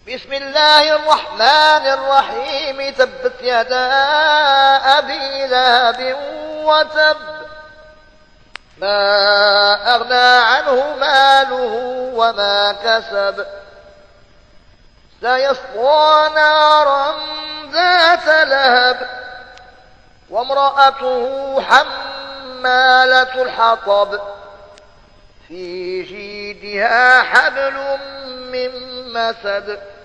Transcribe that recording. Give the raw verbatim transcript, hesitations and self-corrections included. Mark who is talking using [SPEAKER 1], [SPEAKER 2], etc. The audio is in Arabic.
[SPEAKER 1] بسم الله الرحمن الرحيم. تبت يدا أبي لهب وتب، ما أغنى عنه ماله وما كسب، سيصلى نارا ذات لهب وامرأته حمالة الحطب في جيدها حبل من مسد